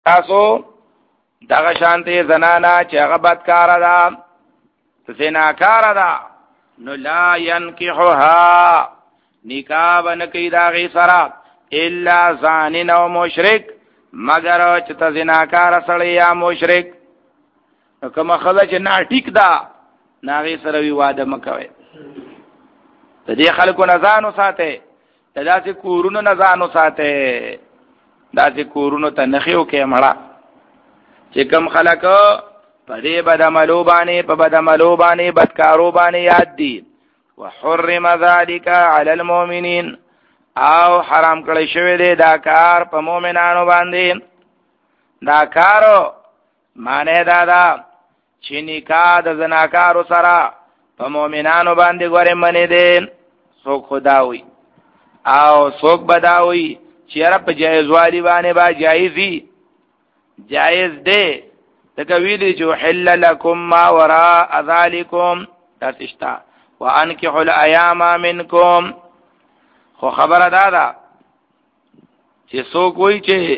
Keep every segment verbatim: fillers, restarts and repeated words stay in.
تاسو دغه شانته زنانا چې هغه بدکار ده زناکار ده نو لا ينكحها نکاح بنکی دا غی سرا الا زانن او مشرک مگر چې ته زناکار سړی یا مشرک نو کوم خزه چې نه ټیک دا ناغي سره وی واده مکوي د دې خلکو نزانو ساته داسې کورونو نزانو ساته داسې کورونو ته نخیو کې مړه چې کوم خلک په دې بدعملو باندې په بدعملو باندې بدکارو باندې یاد دي وحرم ذلك على المؤمنين او حرام کړی شوی دی دا کار په مؤمنانو باندې دا کارو معنی دا دا چې نکاح د زناکارو سره په مؤمنانو باندې ګوره منی دی څوک خداوي او څوک بداوي چې رب جایز والی باندې با جایزي جایز دی دغه ویلي چې حل لكم ما وراء ذلكم تاسشتا وانكحوا الايام منكم خو خبره دا ده چې څوک وایي چې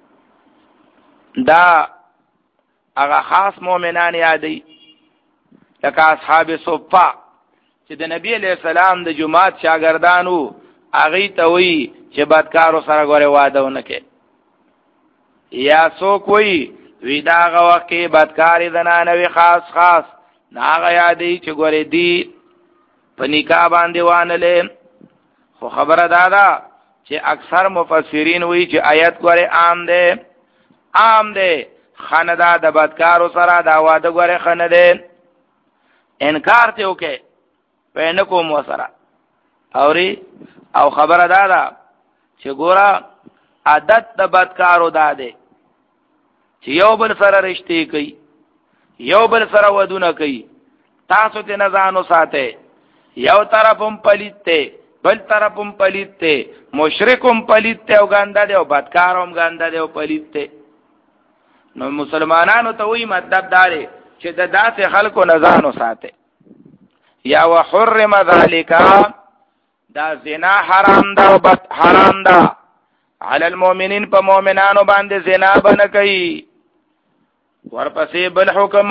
دا هغه خاص مؤمنان یادي لکه اصحاب صفه چې د نبی علیہ السلام د جماعت شاګردانو هغه ته وایي چې بدکارو سره غوړې واده ونکړي یا څوک وایي وی دا هغه وخت کې بدکاری زنانه وی خاص خاص ناغه یادې چې ګورې دی په نکاح باندې وانلې خو خبره دا ده چې اکثر مفسرین وی چې آیت ګورې عام ده عام ده خندا د بدکارو سره دا واده ګورې خنه ده انکار ته وکي پېنه کوم وسره اوري او خبره دا ده چې ګورا عادت د بدکارو دا ده چې یو بل سره رشتې کوي یو بل سره ودونه کوي تاسو ته نه ځانو ساته یو طرفم پلیته بل طرفم پلیته مشرکم پلیته او ګاندا دی او بدکاروم ګاندا دی او پلیته نو مسلمانانو ته وی مطلب داري چې د داسې خلکو نه ځانو ساته یا وحرم ذالک دا زنا حرام ده او بد حرام ده علی المؤمنین په مؤمنانو باندې زنا بن کوي ورپسې بل حکم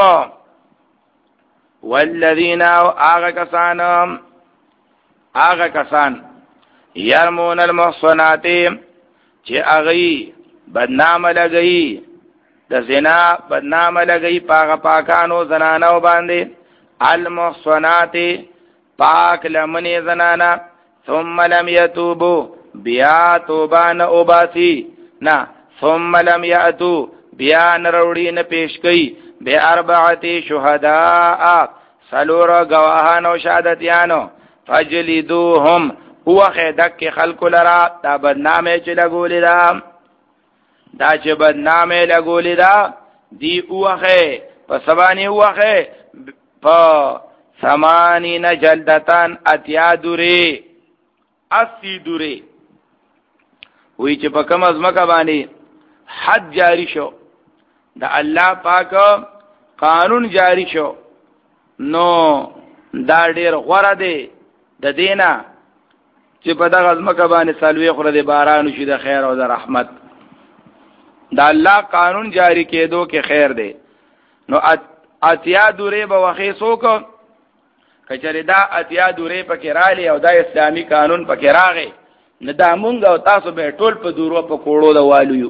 والذین آغا کسان آغا کسان یرمون المحصنات چې اغي بدنام لګي د زنا بدنام لګي پاغه پاکانو زنانو باندې المحصنات پاک لمنی زنانا ثم لم يتوبوا بیا توبان او باسی نا ثم لم یاتو بیا نروڑی نه پیش کئی بی اربعتی شهداء سلور گواهانو شهادتیانو فجلدوهم اوخه دک خلق لرا دا بدنامه چه لگولی دا دا چه بدنامه لگولی دا دی اوخه پا سبانی اوخه پا سمانین جلدتان اتیا دوری اسی دوری وی چې په کوم ازمکه باندې حد جاری شو د الله پاک قانون جاری شو نو دا ډیر غوړه دی د دینا چې په دغه ازمکه باندې سالوي خور د باران شي د خیر او د رحمت د الله قانون جاری کېدو کې خیر دی نو اتیا دوره به وخی سوک کچره دا اتیا دوره پکې رالی او دا اسلامی قانون پکې راغی نه دا مونږ او تاسو به ټول په دورو په کوړو د والو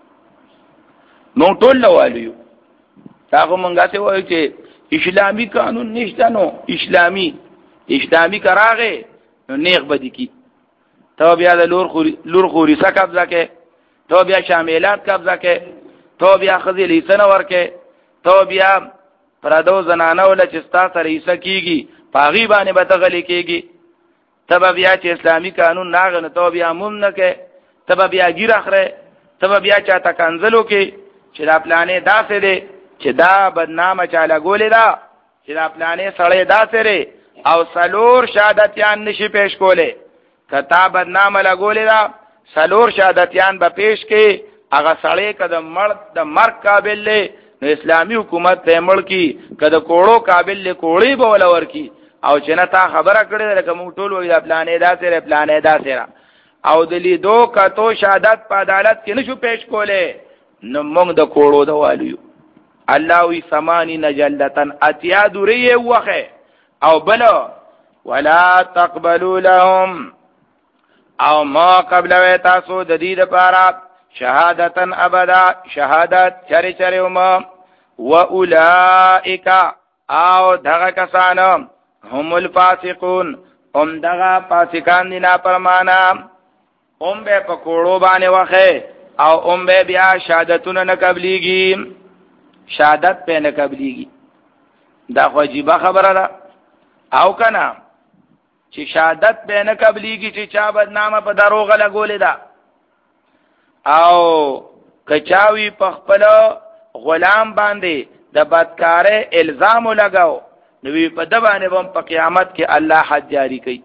نو ټول له والو تاسو مونږه ته وایي چې اسلامی قانون نشته نو اسلامی اسلامی کراغه نو نیغ بدی کی تو بیا د لور خوري لور خوري څخه قبضه کې تو بیا شاملات قبضه کې تو بیا خزي لیسن ورکه تو بیا پردو زنانه ول چې ستا سره ایسه کیږي پاغي باندې به تغلی کیږي تب بیا چې اسلامی قانون ناغه نه تو بیا مون نه کې تب بیا ګیر اخره تب بیا چا تکنزلو کې چې دا پلانې داسې دي چې دا بدنامه چاله ګولې دا چې دا پلانې سړې داسې لري او سلور شهادتيان نشي پیش کوله کتا بدنامه لګولې دا سلور شهادتيان به پیش کې هغه سړې کده مرد د مرګ قابل له نو اسلامی حکومت ته مړ کی کده کوړو قابل له کوړی به ولور کی او چې نه تا خبره کړې لکه مونږ ټول وې د پلانې دا سره پلانې دا سره او د لیدو کتو شهادت په عدالت کې نشو پیش کوله نو موږ د کوړو د والو الله وی سمانی نجلتن اتیا دوری وخه او بل ولا تقبلوا لهم او ما قبل و تاسو د دې لپاره شهادتن ابدا شهادت چری چری وما واولائک او دغه کسان هم الفاسقون هم دغه فاسقان دي نه پرمانا هم به په کوړو باندې وخه او هم به بیا شهادتونه نه قبليږي شهادت په نه قبليږي دا خو عجیب خبره ده او کنه چې شهادت به نه قبليږي چې چا بدنامه په دروغه لګولې ده او کچاوی په خپل غلام باندې د بدکارۍ الزام لګاو نو په د باندې هم په قیامت کې الله حد جاری کوي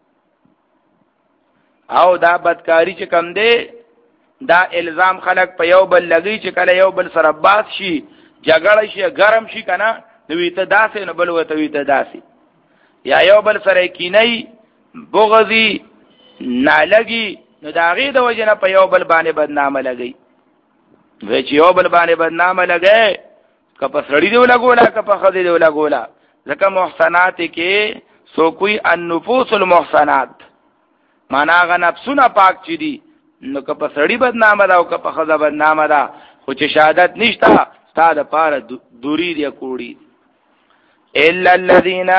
او دا بدکاری چې کم دی دا الزام خلق په یو بل لګي چې کله یو بل سره باس شي جګړه شي ګرم شي کنه نو ته داسې نو بل وته وي ته داسې یا یو بل سره کینی بغضی نالګي نو دا غي د وجنه په یو بل باندې بدنامه لګي وای چې یو بل باندې بدنامه لګي کپه سړی دی ولګولا کپه خدي دی ولګولا ځکه محسنات کې سو کوئی النفوس المحسنات معنا غ نفسونه پاک چي دي نو کپه سړی بدنامه دا او کپه خدا بدنامه دا خو چې شهادت نشتا ستاده پاره دوری دی کوړي الا الذين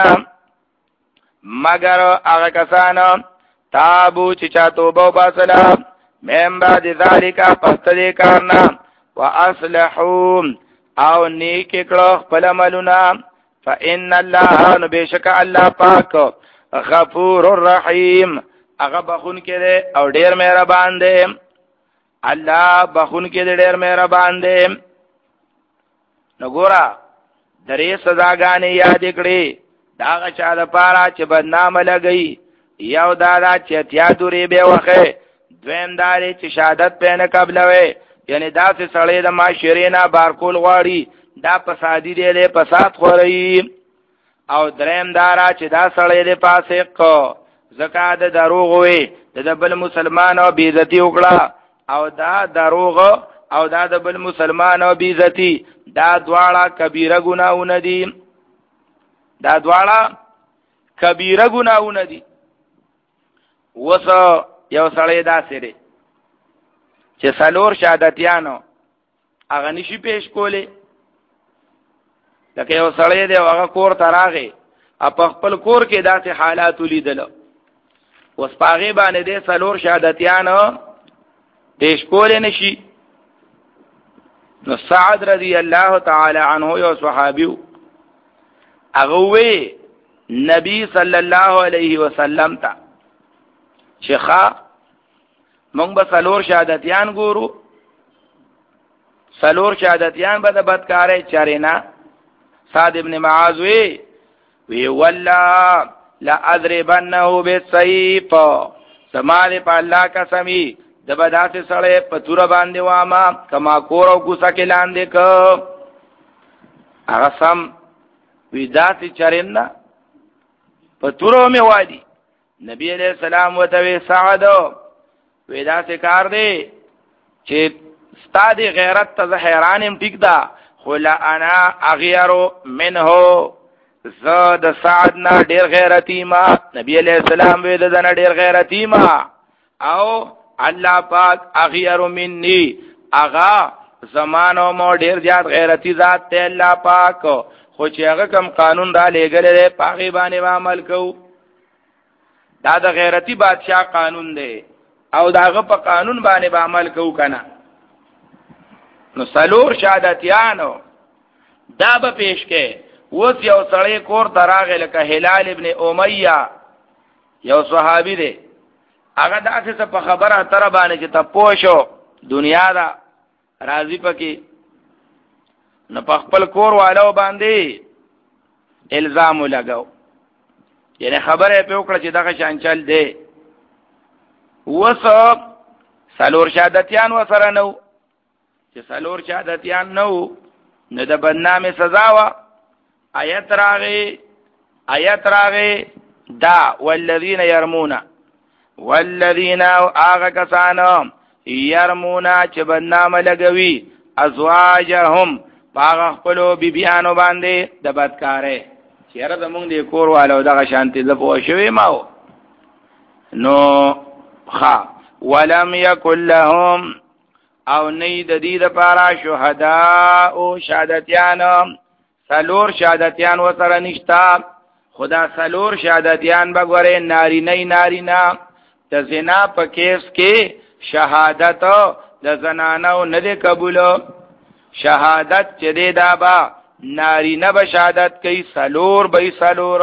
مگر هغه کسانو تابو چې چا توبه وباسله من بعد ذالک پس دې کارنا واصلحوا او نیک کړه خپل عملونه فان الله نبشک الله پاک غفور الرحیم هغه بخون کې او ډیر مهربان دی الله بخون کې ډیر مهربان دی نو ګورا درې سزاګانې یاد کړې دا چا د پاره چې بدنامه لګي یو دادا چې اتیا دوری به وخه دویم داري چې شهادت په نه قبلوي یعنی دا چې سړی د معاشرینا بارکول غواړي دا فسادی دی له فساد خوري او دریم دارا چې دا سړی د فاسق زکات دروغ وي د بل مسلمان او بیزتی وکړه او دا دروغ او دا د بل مسلمان او بیزتی دا دواړه کبیره ګناونه دي دا دواړه کبیره ګناونه دي وس یو سړی دا سره چې سالور شهادتيانو هغه نشي پیش کوله لکه یو سړی دی هغه کور تراغه په خپل کور کې داسې حالات لیدل اوس پاغه باندې د سالور شهادتيانو پیش کوله نشي نو سعد رضی الله تعالی عنه یو صحابیو هغه وی نبی صلی الله علیه وسلم ته شیخا مونږ به سالور شهادتيان ګورو سالور شهادتيان به د بدکارۍ چرینا صاد ابن معاذ وی وی والله لا اضربنه بالسيف سماله په الله قسمی د بدات سره په تور باندې وامه کما کور او کوڅه کې لاندې ک هغه سم وی ذات چرینا په تور می وادي نبی علیہ السلام وتوی سعد ودا سے کار دی چې ستاد غیرت ته حیرانم ټیک دا خلا انا اغیر منه زاد سعد نا ډیر غیرتی ما نبی علیہ السلام ودا دنا ډیر غیرتی ما او الله پاک اغیر مني اغا زمانو مو ډیر زیات غیرتی ذات ته الله پاک خو چې هغه کم قانون را لګلې پاغي باندې عمل کو دا د غیرتی بادشاہ قانون دی او داغه په قانون باندې عمل کو کنه نو سلور شهادتيانو دا به پیش کې وس یو سړی کور تراغه لکه هلال ابن امیہ یو صحابي دی هغه داسې په خبره تر باندې چې تاسو شو دنیا دا راضی پکې نو په خپل کور والو باندې الزام لګاو یعنی خبره په وکړه چې دغه شان چل دی وسو سالور شهادتيان وسره نو چې سالور شهادتيان نو نو د بدنامه سزا وا آیت راغی آیت راغی دا والذین يرمون والذین آغا کسانو يرمون چې بدنامه لګوي ازواجهم پاغ خپلو بیبیانو باندې د بدکارې چیرې زمونږ د کور والو دغه شانتي د پوه شوي ماو نو خا ولم یکن لهم او نه د دې لپاره شهدا او شهادتیان سلور شهادتیان وسره نشتا خدا سلور شهادتیان بګوره ناری نه ناری نه د زنا په کیس کې شهادت د زنانو نه دی قبول شهادت چې دی دا با ناری نه به شهادت کوي سلور به سلور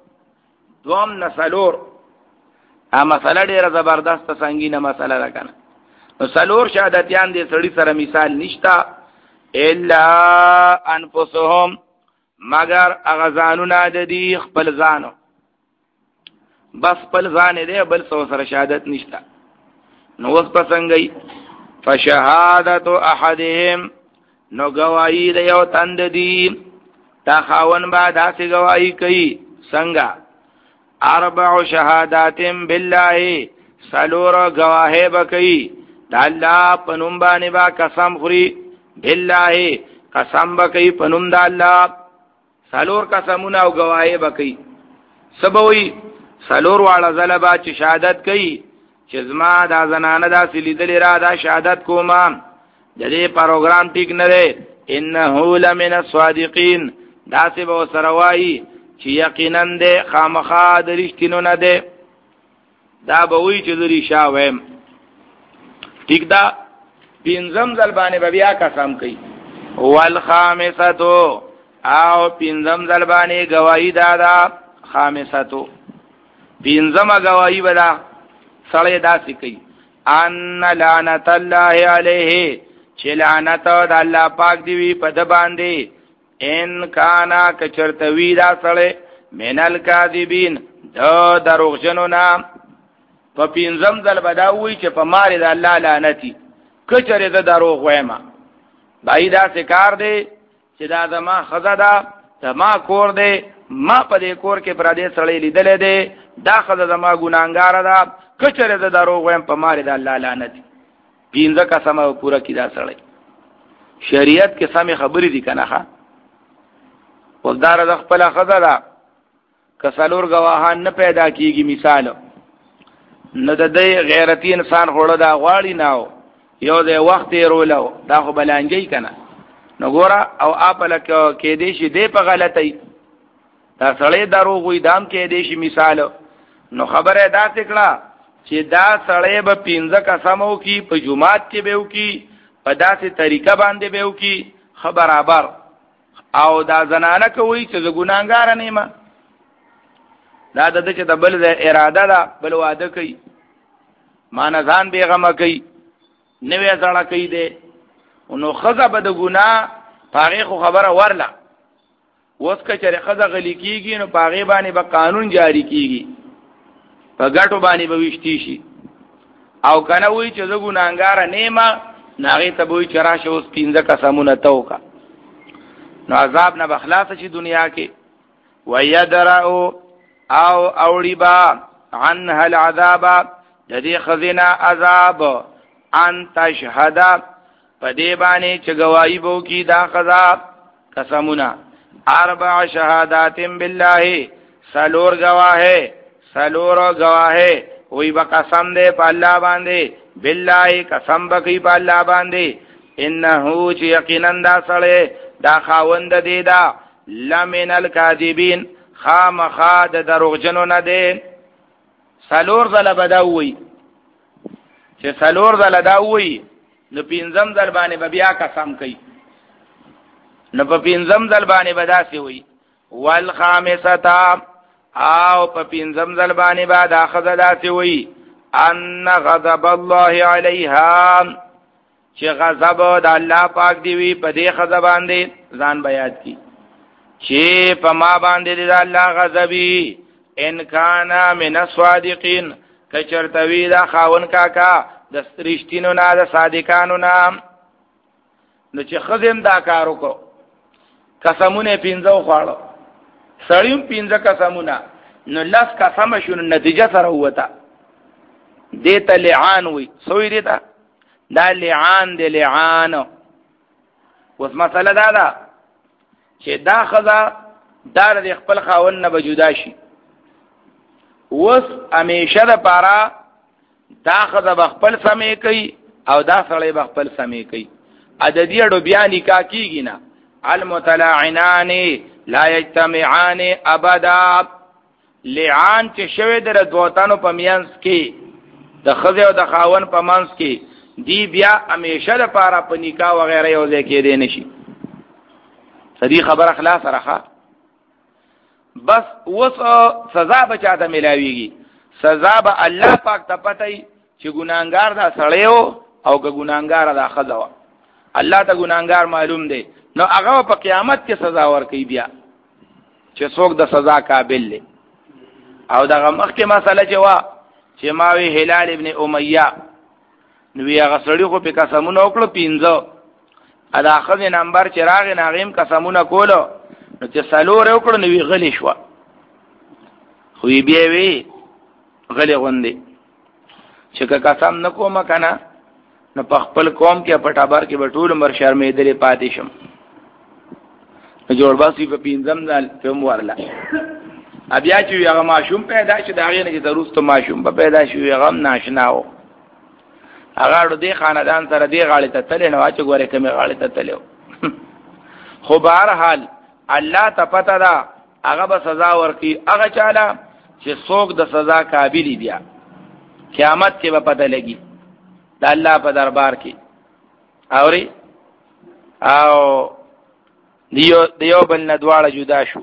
دوم نه سلور ا مسله ډیره زبردست سنگینه مسله ده کنه نو سلور شهادتیان دې سړی سره مثال نشتا الا انفسهم مگر اغزانونه د دې خپل ځانو بس خپل ځان دې بل څو سره شهادت نشتا نو اوس پسنګي فشهادت احدهم نو گواہی د یو تند دی تا خاون با داسې گواہی کوي څنګه اربع شهادات بالله سلور گواهی بکئی دا اللہ پنم بانی با قسم خری بالله قسم بکئی پنم دا اللہ سلور قسمون او گواهی بکئی سبوی سلور والا ظلبا چه شهادت کئی چزما دا زنانه دا سلیدلی را دا شهادت کوما جدی پروگرام ٹھیک نرے انہو لمن الصادقین دا سی با سروائی چی یقینن دے خامخا درشتینو ندے دا بوئی چی دری شاویم ٹھیک دا پینزم زلبانی ببیا قسم کئی والخامستو او پینزم زلبانی گواہی دادا خامستو پینزم گواہی بدا سڑے دا سکی ان لعنت اللہ علیہ چی لعنت دا اللہ پاک دیوی پد باندے ان کانا کچرتوی دا سڑے من الکاذبین دا دروغجنو نام پا پینزم دل بداوی چی پا ماری دا اللہ لعنتی کچر دا دروغ ویما بائی دا سکار دے چی دا دا ما خزا دا دا ما کور دے ما پا دے کور کے پرادے سڑے لی دلے دے دا خزا دا ما گناہگار دا کچر دا دروغ ویم پا ماری دا اللہ لعنتی پینزا قسم پورا کی دا سڑے شریعت کے سمی خبری دی کنخا وزدار د خپل خزر کسلور گواهان نه پیدا کیږي مثال نه د دې غیرتی انسان هوړه دا غواړي ناو یو د وخت رولو دا خو بلانجی کنه نو ګوره او اپل کې دې شي دې په غلطي دا سړی دروغ وي دام کې دې شي مثال نو خبره دا څکړه چې دا سړی به پینځه قسمو کی په جمعات کې به وکي په داسې طریقه باندې به وکي خبرابر او دا زنانه کوي چې ز ګناګار نه ما دا د دې چې د بل اراده ده بل واده کوي مان ځان بیغمه کوي نوې ځړه کوي دې نو خزه به د ګنا پاغه خو خبره ورله اوس که چې خزه غلی کیږي نو پاغه باندې به قانون جاری کیږي په ګټو باندې به وشتي شي او کنه وای چې ز ګناګار نه ما ناغه ته وای چې راشه اوس پینځه قسمونه توکا نو عذاب نه بخلاص شي دنیا کې ويدرأو او اوړيبا عنها العذاب جدي خزينه عذاب ان تشهد پدې باندې چې گواہی بو کی دا قضا قسمونه اربع شهادات بالله سلور گواهه سلور گواهه وی با قسم دې په الله باندې بالله قسم بکی په الله باندې انه چې یقینا دا سره دا خاوند دی دا لمن الکاذبین خامخا د دروغجنو نه دی سلور زل بدوي چې سلور زل داوي نو پینځم ځل باندې بیا قسم کوي نو په پینځم ځل باندې بداسي وي والخامسه او په پینځم ځل باندې بعد اخذ داسي وي ان غضب الله علیها چې غضب د الله پاک دی وی په دې خزه باندې ځان بیان کی چې په ما باندې د الله غضبي ان کان من الصادقین کچرتوی دا خاون کاکا د رښتینو نه د صادقانو نه نو چې خزم دا کارو کو قسمونه پینځو خواړو سړیم پینځه قسمونه نو لاس قسم شون نتیجه سره وته دته لعان وي سوې دته دا لعان دی لعان اوس مسله دا ده چې دا خزه دار د خپل خاون نه بجودا شي اوس همیشه د پاره دا خزه بخپل سمې کوي او دا سړی بخپل سمې کوي عددی اډو بیا نکاح کیږي نه المتلاعنان لا یجتمعان ابدا لعان چې شوی در دوتانو په میانس کې د خزه او د خاون په منځ کې دی بیا همیشه د پاره په نکاح وغیرہ یو ځای کې دی نشي صدی خبر اخلاص راخه بس وس سزا بچاته ملاويږي سزا به الله پاک ته پتاي چې ګناګار دا سړیو او که ګناګار دا خزه الله ته ګناګار معلوم دی نو هغه په قیامت کې سزا ورکوي بیا چې څوک د سزا قابل دی او دا مخکې مسله چې وا چې ماوي هلال ابن امیہ نو هغه سړی خو په قسمونه وکړو پینځه ادا خزه نمبر چراغ ناغیم قسمونه کولو نو چې سلور وکړو نو وی غلی شو خو بیا وی غلی غوندي چې قسم نکوم کنه نو په خپل قوم کې په ټابر کې بټول مر شرمېدلې پاتې شم نو جوړ باسي په پینځم ځل کوم ورلا بیا چې هغه ماشوم پیدا شي دا غي نه چې دروستو ماشوم په پیدا شي هغه ناشناو هغه د خاندان سره دی غاړه ته تل نه واچ غوړې کمه غاړه ته تلو خو بهر حال الله ته پته ده هغه به سزا ورکي هغه چاله چې څوک د سزا قابل دی قیامت کې به پته لګي د الله په دربار کې اوري او دیو دیو بل ندواړه جدا شو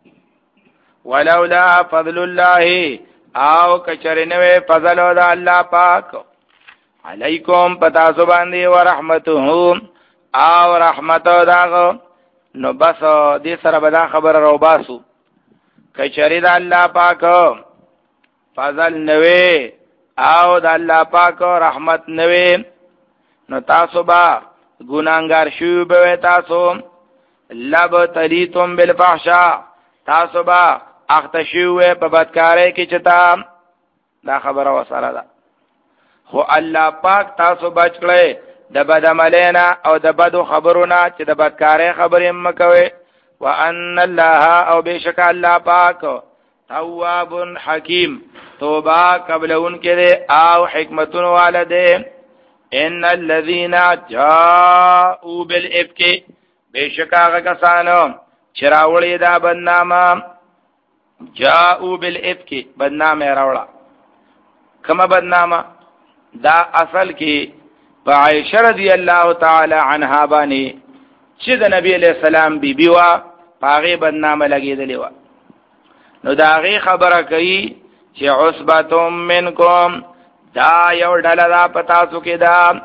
ولولا فضل الله او کچرنوي فضل د الله پاک علیکم پتا سو باندې ورحمته او رحمت داغه نو بس دې سره به دا خبر راو باسو کچری د الله پاک فضل نوې او د الله پاک رحمت نوې نو تاسو با ګناګار شو به تاسو لب تلیتم بالفحشاء تاسو با اختشو په بدکارۍ کې چتا دا خبره وسره ده خو الله پاک تاسو بچ کړئ د بدعملینا او د بدو خبرونه چې د بدکارۍ خبرې مکوي وان الله او بشک الله پاک تواب حکیم توبه قبلون کې او حکمتون والده ان الذين جاءوا بالافك بشک هغه کسانو چې راوړي دا بدنامه جاءوا بالافك بدنامه راوړه کما بدنامه دا اصل کې عائشہ رضی الله تعالی عنها باندې چې د نبی علیہ السلام بی بی وا پاغه بدنامه لګیدلې و نو دا غي خبره کوي چې عصبتم منکم دا یو ډله دا پتا څو کې دا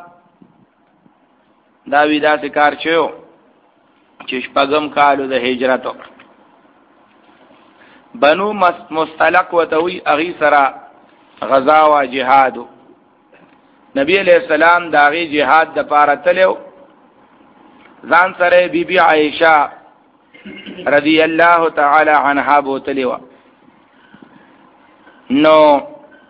دا وی دا ذکر شو چې شپږم کالو د هجرت بنو مستلق وتوي اغي سرا غزا و جهاد نبی علیہ السلام داغي جهاد د پاره تلو ځان سره بیبي عائشہ رضی الله تعالی عنها بوتلیو نو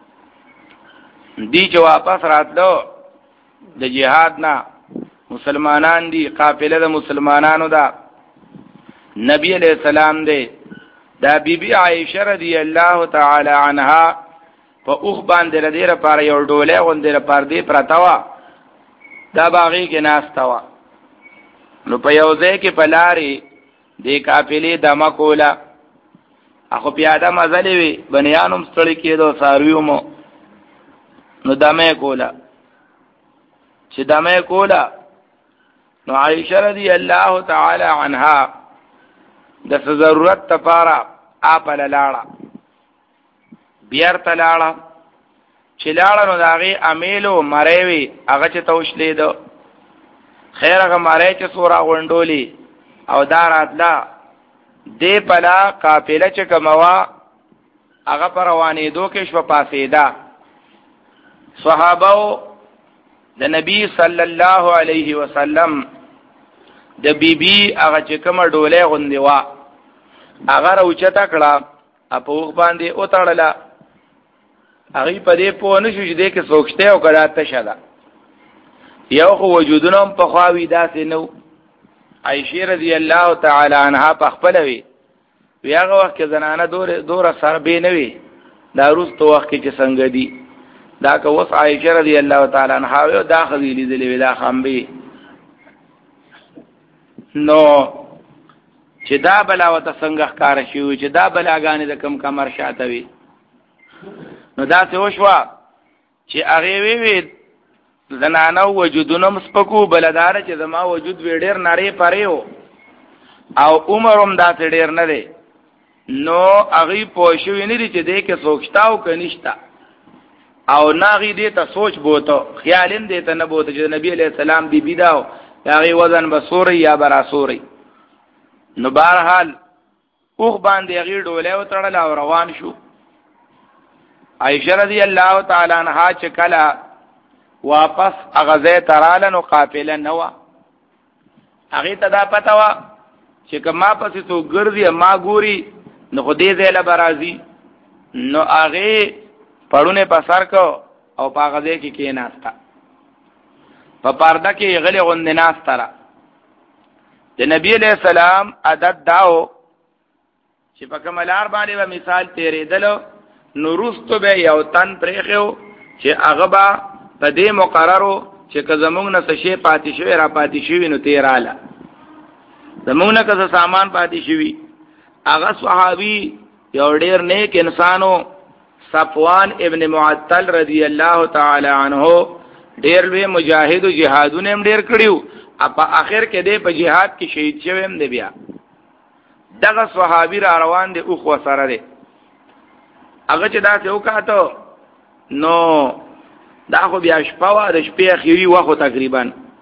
دی چې واپس راتلو د جهاد نه مسلمانان دی قافله د مسلمانانو دا نبی علیہ السلام دی دا بیبي عائشہ رضی الله تعالی عنها په اوخ باندې ردیره پر یو ډوله غوندره پر دی پرتاوا دا باغی کې ناستوا نو په یو ځای کې پلاری دی قافلې دمه کولا اخو پیاده مزلې وی بنیانم ستړي کېدو سارویومو نو دمه کولا چې دمه کولا نو عائشہ رضی الله تعالی عنها د ضرورت لپاره اپل لاړه بیر تلاړه چې لاړه نو داغي امیلو مریوي هغه چې توشلې دو خیر هغه مری چې سورا غونډولي او داراتلا دې پلا قافله چې کموا هغه پر روانې دو کې شو پاسېدا صحابه د نبی صلی الله علیه وسلم د بیبي هغه چې کوم ډوله غوندي وا هغه راوچتا کړه اپو باندې او تړله هغه په دې په نشو چې دې کې سوچته او کړه ته شاده یو خو وجودونم په خواوی داسې نو عائشہ رضی الله تعالی عنها په خپل وی هغه وخت کې زنانه دور دور سر به نه وی دا روز تو وخت کې څنګه دي دا که وس عائشہ رضی الله تعالی عنها یو دا خذیلی دی دا خمبي نو چې دا بلاوت څنګه ښکار شي چې دا بلاګانې د کم کمر شاته وي نو دا څه وشوا چې هغه وی وی زنانه وجودونه مسپکو بلدار چې زما وجود وی ډیر نری پریو او عمرم دا ډیر نه دی نو هغه پوښوي نه دي چې دې کې سوچتاو کنيشتا او ناغي دې ته سوچ بوته خیالم دې ته نه بوته چې نبی عليه السلام دی بيداو هغه وزن بسوري یا براسوري نو بهرحال اوغ باندې هغه ډوله او تړل او روان شو عائشہ رضی الله تعالی عنها چې کله واپس اغزه تراله نو قافله نو هغه ته دا پتا وا چې کما پسې تو ګرځي ما ګوري نو خدای دې له برازي نو هغه پړونه پسار کو او پاغزه کې کې ناستا په پرده کې غلي غوند ناستا را د نبی علیہ السلام عادت داو چې په کملار باندې و مثال تیرې دلو نو رستو به یو تن پرېخو چې هغه با په دې مقررو چې که زمونږ نه څه شی پاتې شوی را پاتې شوی نو تیراله زمونږ نه که سامان پاتې شوی هغه صحابي یو ډیر نیک انسانو صفوان ابن معطل رضی الله تعالی عنہ ډیر لوی مجاهد او جهادونه هم ډیر کړیو په اخر کې دې په جهاد کې شهید شوی هم دی بیا دغه صحابي را روان دي او خو سره دي هغه چې دا څه وکاته نو دا خو بیا شپه وا د شپې اخیری وخت تقریبا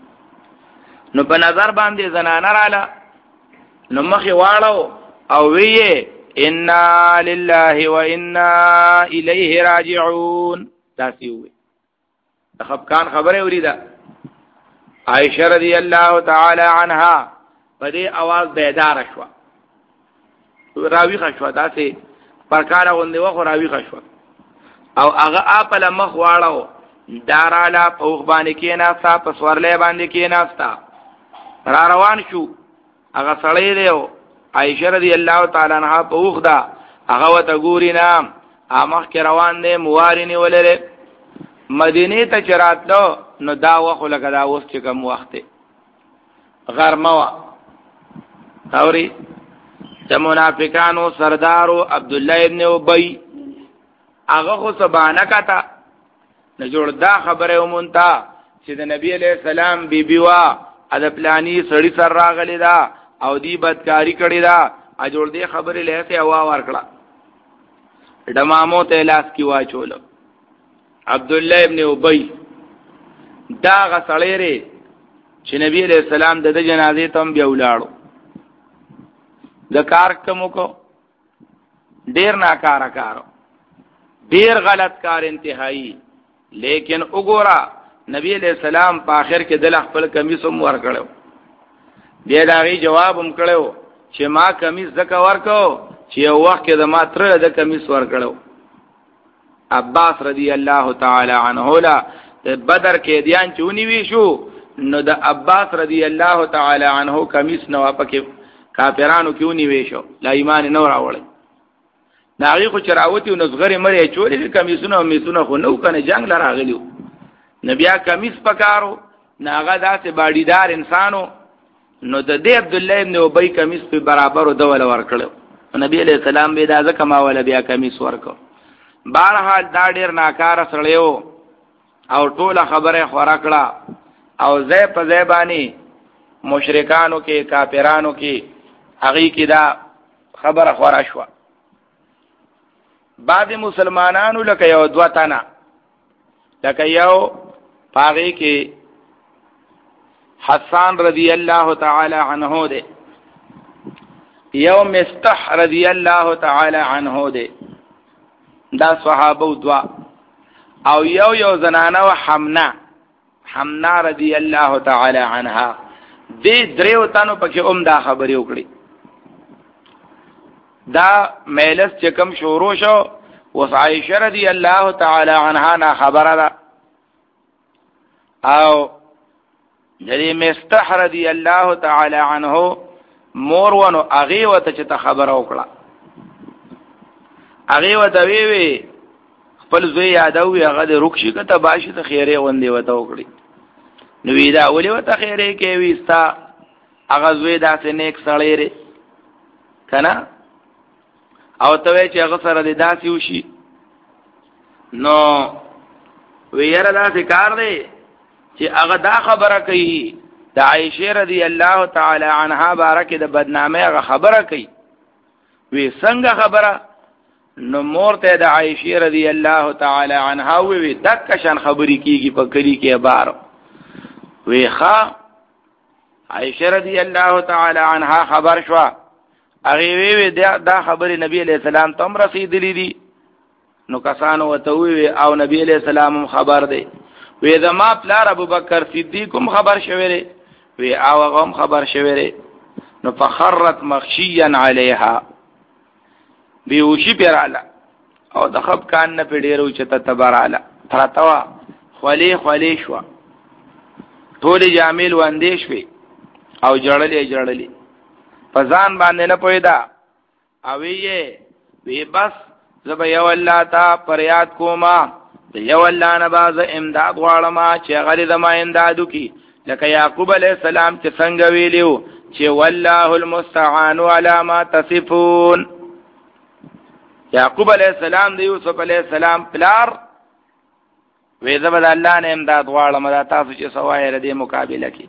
نو په نظر باندې زنانه رااله نو مخې واړو او ویې انا لله وانا الیه راجعون دا سی وي خفقان خبره اوریدا عائشہ رضی الله تعالی عنها په دې आवाज بیدار شوه راوی خشوا دا سي پرکار غوندې وخت راوی خشوا او هغه اپل مخ واړو داراله په باندې کې ناستا په سورلې باندې کې ناستا را روان شو هغه سړی دیو عائشہ رضی الله تعالی عنها په وخدا هغه وته ګوري نام امخ کې روان دي موارینی ولره مدینه ته چراتلو نو دا وخت لګا دا اوس چې کوم وخت غرمه وا اوري د منافقانو سردارو عبد الله ابن ابي هغه خو سبانه کتا نه جوړ دا خبره ومنتا چې د نبی عليه السلام بیبي وا د پلاني سړی سر راغلی دا او دی بدکاری کړی دا ا جوړ دې خبره له هوا ورکړه ډمامو ته لاس کی واچول عبد الله ابن ابي دا غسړی ری چې نبی عليه السلام د جنازې ته بیا ولاړو د کار کوم کو ډیر ناکاره کارو ډیر غلط کار انتهایی لیکن وګورا نبی علیہ السلام په اخر کې د خپل کمیس هم ور کړو بیا دا غي جواب هم کړو چې ما کمیس زکه ورکو چې یو وخت کې د ما تر د کمیس ور کړو عباس رضی الله تعالی عنہ لا بدر کې دیان چونی وی شو نو د عباس رضی الله تعالی عنہ کمیس نو پکې کافرانو کیونی وی شو لا ایمان نو راوړل ناغي خو چراوتی او نصغری مری چولې کمیسونه میسونه خو نو کنه جنگ لراغلیو نبیا کمیس پکارو ناغه داسې باډیدار انسانو نو د دې عبد الله ابن ابي کمیس په برابر ډول ورکړو نبی عليه السلام به دا ځکه ما ول بیا کمیس ورکو بهرحال دا ډیر ناکاره سړیو او ټوله خبره خوراکړه او زې په زبانی مشرکانو کې کافرانو کې هغه کې دا خبره خورا شو بعض مسلمانانو لکه یو دوه تنه لکه یو پاغي کې حسان رضی الله تعالی عنہ دے یو مستح رضی الله تعالی عنہ دے دا صحابه دوا او یو یو زنانه و حمنا حمنا رضی الله تعالی عنها دې دریو تانو پکې اوم دا خبرې وکړي دا مجلس چې کوم شروع شو وس عائشہ رضی الله تعالی عنها نا خبره ده او دې مستح رضی الله تعالی عنه مور ونو هغه وته چې خبر وکړه هغه وته وی وی خپل زوی یادو هغه د رخصي کته باشي ته خیره وندې وته وکړي نو ویدا ولې وته خیره کې وستا هغه زوی داسې نیک سړی لري کنه او ته چې هغه سره د داسې وشي نو ویره داسې کار دی چې هغه دا خبره کوي د عائشه رضی الله تعالی عنها بارکه د بدنامه هغه خبره کوي وی څنګه خبره نو مور ته د عائشه رضی الله تعالی عنها وی دک شان خبري کیږي په کلی کې بار وی ښا عائشه رضی الله تعالی عنها خبر شو هغه وی وی دا خبره نبی علیہ السلام تم رسیدلی دي نو کسانو وته وی او نبی علیہ السلام خبر دی وی زما پلار ابو بکر صدیق هم خبر شوی وی او هم خبر شوی نو فخرت مخشیا علیها بیوشی پیراله او د خب کان نه پیډیرو چې ته تبراله تراتوا خلی خلی شو ټول جامیل واندې شوی او جړلې جړلې فزان باندې نه پویدا او یې وی بس زب یو الله تا پریاد کوما یو الله نه باز امداد غواړم چې غری زما امدادو کی لکه یعقوب علیہ السلام چې څنګه ویلیو چې والله المستعان علی ما تصفون یعقوب علیہ السلام د یوسف علیہ السلام پلار وې زبد الله نه امداد غواړم دا تاسو چې سوای ردی مقابله کی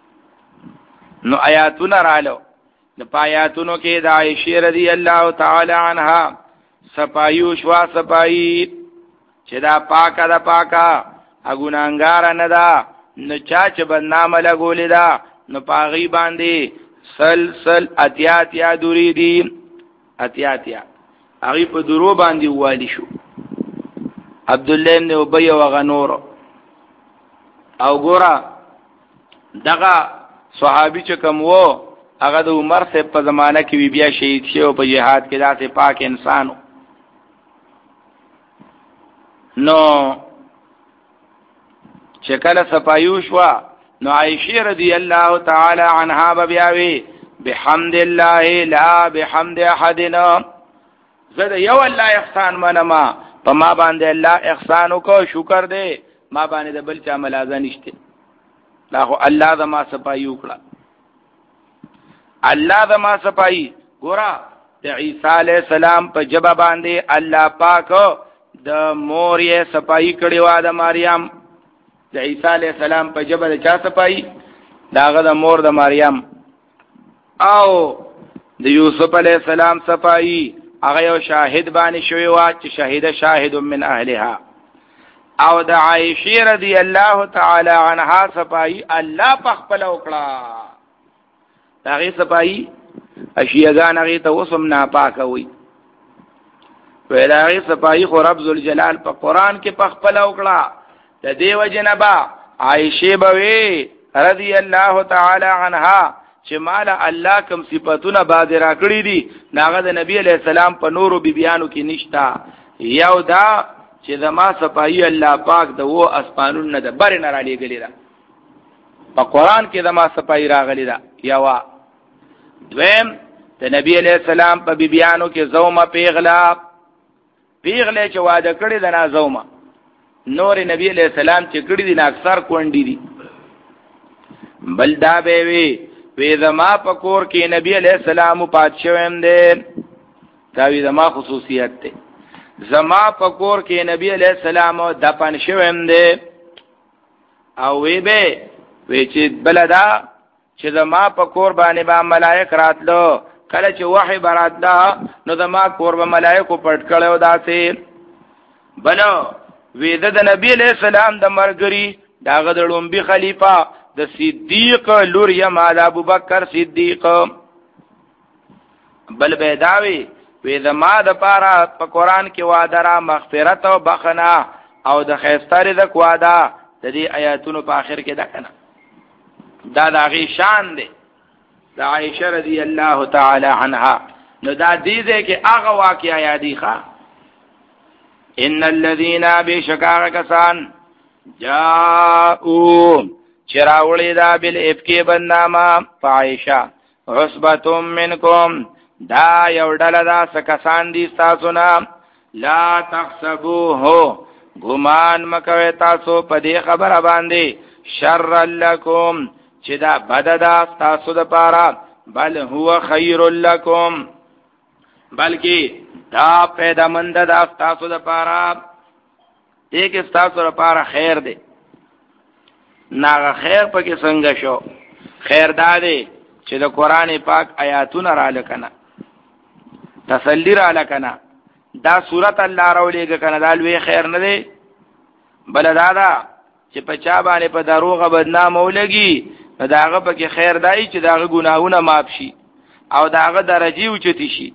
نو آیاتونه رالو د پایاتونو کې د عائشه رضی الله تعالی عنها صفایو شوا صفای چې دا پاکه دا پاکه اګونانګار نه دا نو چا چې بدنامه لګولې دا نو پاغي باندې سل سل اتیاتیا دوری دی اتیاتیا هغه په درو باندې والی شو عبد الله بن ابي وغنور او ګورا دغه صحابي چې کوم وو هغه د عمر سے په زمانہ کې بیا شهید شو په jihad کې داسې پاک انسانو نو چې کله صفایو شو نو عائشه رضی الله تعالی عنها بیاوی بحمد الله لا بحمد احدنا زه یو الله احسان منما په ما باندې الله احسان وکړو شکر دې ما باندې د بل چا ملازه نشته لا خو الله زما صفایو کړه الله زما صفای ګورا د عیسی علی السلام په جبه باندې الله پاک د مور یې صفای کړي وا د مریم د عیسی علی السلام په جبه د چا صفای داغه د مور د مریم او د یوسف علی السلام صفای هغه یو شاهد باندې شوی وا چې شاهد شاهد من اهلها او د عائشه رضی الله تعالی عنها صفای الله په خپل وکړه داغه صفای اشیاء هغه ته وسم نه پاکه وي ویلاغه صفای خو رب ذل جلال په قران کې په خپل وکړه د دیو جنبا عائشه بوي رضی الله تعالی عنها چې مال الله کوم صفاتونه باز را کړی دي ناغه د نبی علیہ السلام په نورو بیبیانو کې نشتا یو دا چې زما صفای الله پاک د وو اسمانون نه د بر نه را لېګلی را په قران کې زما صفای راغلی دا یو دویم د نبی علیہ السلام په بیبیانو کې زومه پیغلا پیغله چې واده کړی د نا زومه نور نبی علیہ السلام چې کړی دي اکثر کونډی دي بل دا به وی وی زما په کور کې نبی علیہ السلام پاتشوم دې دا وی زما خصوصیت ده زما په کور کې نبی علیہ السلام دفن شوم دې او وی به وی چې بلدا چې زما په کور باندې با ملائک راتلو کله چې وحی براتدا نو زما کور به ملائکو پټ کړو داسې بلو وی د نبی علیہ السلام د مرګري داغه د لومبي خلیفہ د صدیق لور یم ابو بکر صدیق بل بيداوي وی زما د پاره په قران کې وعده را مغفرت او بخنا او د خیستاري د وعده د دې آیاتونو په اخر کې ده کنه دا د غی شان دی د عائشه رضی الله تعالی عنها نو دا دې ده کې هغه واقعیا یادی ښا ان الذين بشکاکسان جاءو چراولی دا بالافکی بدنامه فعائشہ عصبتم منکم دا یو ډله دا سکسان دي تاسونا لا تحسبوه ګمان مکوي تاسو په دې خبره باندې شر لکم چې دا بد دا تاسو د پاره بل هو خیر لکم بلکې دا پیدا مند دا تاسو د پاره دې کې تاسو لپاره خیر دی ناغه خیر پکې څنګه شو خیر دا دی چې د قران پاک آیاتونه را لکنه تسلی را لکنه دا صورت الله راولېګه کنه دا لوی خیر نه دی بل دا دا چې په چا باندې په دروغه بدنام ولګي داغه پکې خیر دی چې داغه ګناهونه معاف شي او داغه درجه اوچتی شي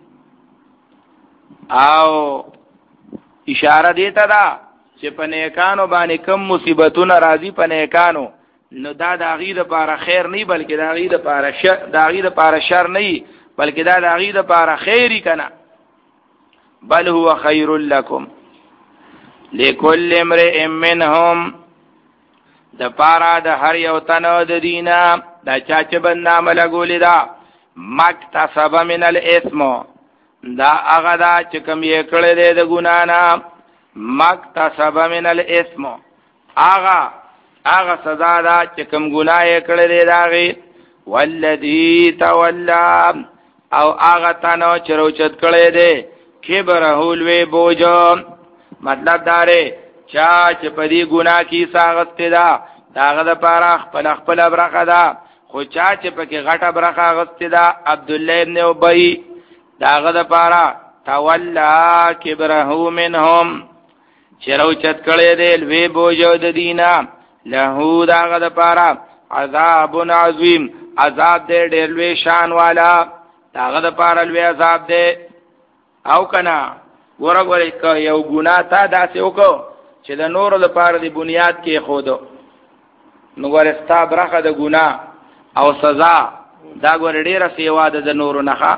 او اشاره دیتا دا چې په نیکانو باندې کم مصیبتونه راځي په نیکانو نو دا د عقیده لپاره خیر نه بلکې د عقیده لپاره شر د عقیده لپاره شر نه بلکې دا د عقیده لپاره خیری کنه بل هو خیر لكم لكل امرئ منهم د پارا د هر یو تنو د دینه دا چا چې بدنامه لګولې دا مکتسب من الاثم دا هغه دا چې کوم یې کړی دی د ګنا نه مکتسب من الاثم هغه هغه سزا دا چې کوم ګناه یې کړی دی داغي والذي تولى او هغه تنو چې روچت کړی دی کبره لوی بوجو مطلب داره چا چې په دې ګناه کې ساغسته دا داغه د پاره خپل خپل برخه دا خو چا چې پکې غټه برخه غسته دا عبد الله ابن ابي داغه د پاره تولا کبره منهم چرو چت کړي دې لوی بوجو د دینا له داغه د پاره عذاب عظیم عذاب دې ډېر لوی شان والا داغه د پاره لوی عذاب دې او کنا ګور ګور یو ګناه تا داسې وکړو چې د نور لپاره دی بنیاد کې خودو نو ورستا برخه د ګناه او سزا دا ګور ډیره سیوا ده د نور نه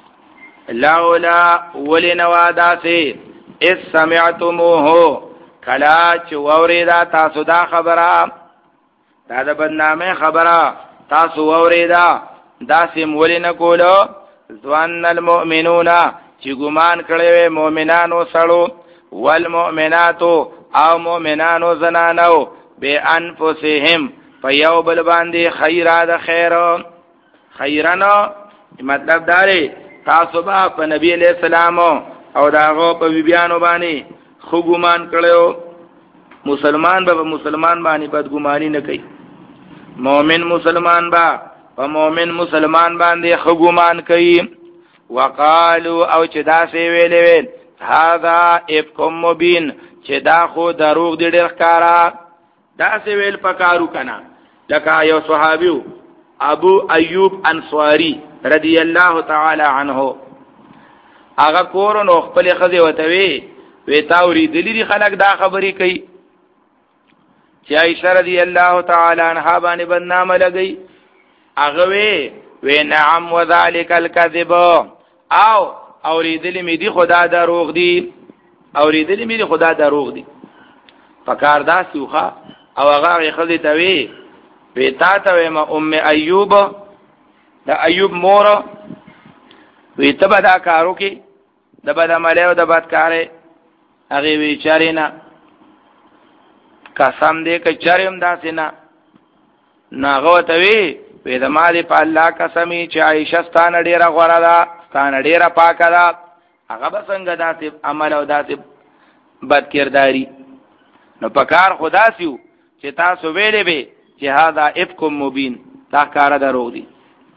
لولا ولنوا داسې اس سمعتموه کلا چې وریدا تاسو دا خبره دا د بدنامه خبره تاسو وریدا داسې مولنه کولو ظن المؤمنون چې ګمان کړي مؤمنانو سره والمؤمناتو او مؤمنانو زنانو به انفسهم فیو بل باندې خیره د خیر خیرانو مطلب داري تاسو به په نبی علیہ السلام او داغه په بیبیانو باندې خو ګمان کړو مسلمان به مسلمان باندې بدګماني نه کوي مؤمن مسلمان با په مؤمن مسلمان باندې خو ګمان کوي وقالو او چې دا سی ویلې ویل هاذا افکم مبین چې دا خو دروغ دی ډېر ښکارا دا سی ویل پکارو کنا لکه یو صحابیو ابو ایوب انصاری رضی الله تعالی عنه هغه کور نو خپل خزه وتوي وی تاوري دلی خلک دا خبرې کوي چې عائشہ رضی الله تعالی عنها باندې بدنامه لګي هغه وی وی نعم وذالک الكذب او اوریدلی می دی خدا دروغ دی اوریدلی می دی خدا دروغ دی فکار دا سوخه او هغه خزه توي وی تا ته ما ام ایوب دا ایوب مور وی ته بدا کارو کې د بد عمله او د بد کارې هغه وی چارینا قسم دې ک چاریم داسې نه ناغه ته وی وی د مال په الله قسمی چې عائشہ ستانه ډیره غوړه ده ستانه ډیره پاکه ده هغه به څنګه داسې عمل او داسې بد کرداری نو پکار خدا سیو چې تاسو ویلې به چې هاذا افکم مبین دا کار دروغ دی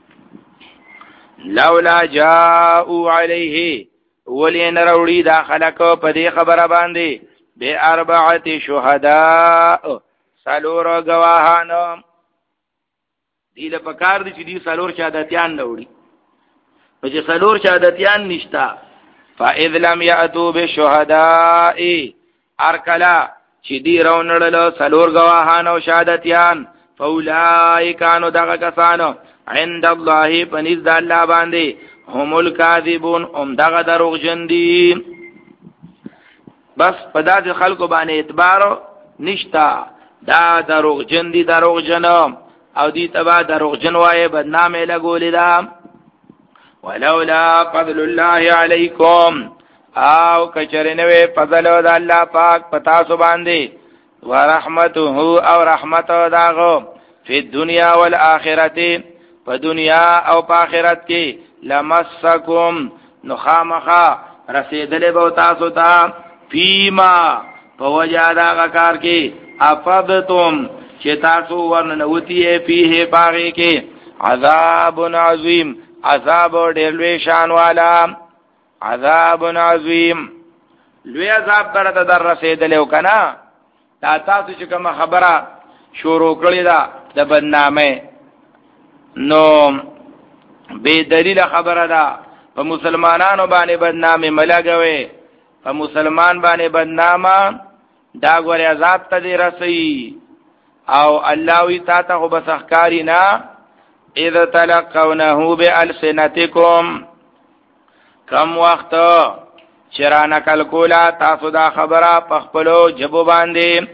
لولا جاءوا عليه ولین روڑی دا خلقو پا دی خبر باندی بی اربعت شهداء سالور گواهانو دی لپکار دی چی دی سالور شهادتیان روڑی و چی سالور شهادتیان نشتا فا اذ لم یعتو بشهداء ارکلا چی دی رونرلو سالور گواهانو شهادتیان فولائی کانو دغا کسانو عند الله پنیز دا اللہ باندی هم الكاذبون ام دغه دروغ جن دي بس پدا د خلکو باندې اعتبار نشتا دا دروغ جن دي دروغ جن او دی تبا دروغ جن وای بدنامه لګولې دا ولولا فضل الله علیکم او کچرنوی فضل د الله پاک پتا سو باندې ورحمته او رحمت داغو فی الدنیا والآخرته په دنیا او په آخرت کې لمسکم نخامخا رسیدلې به تاسو ته فیما په وجا دا کار کې افضتم چې تاسو ورننوتی فيه باغی کې عذاب عظیم عذاب ډېر لوی شان والا عذاب عظیم لوی عذاب درته در رسیدلې وکنا تا تاسو چې کوم خبره شروع کړی دا د بدنامه نو بے دلیل خبره ده په مسلمانانو باندې بدنامه ملګوي په مسلمان باندې بدنامه دا غوړي عذاب ته دی رسي او الله وی تا ته وبسخکاری نه اذا تلقونه بالسنتکم کم وخت چرانه کل کولا تاسو دا خبره پخپلو جبو باندې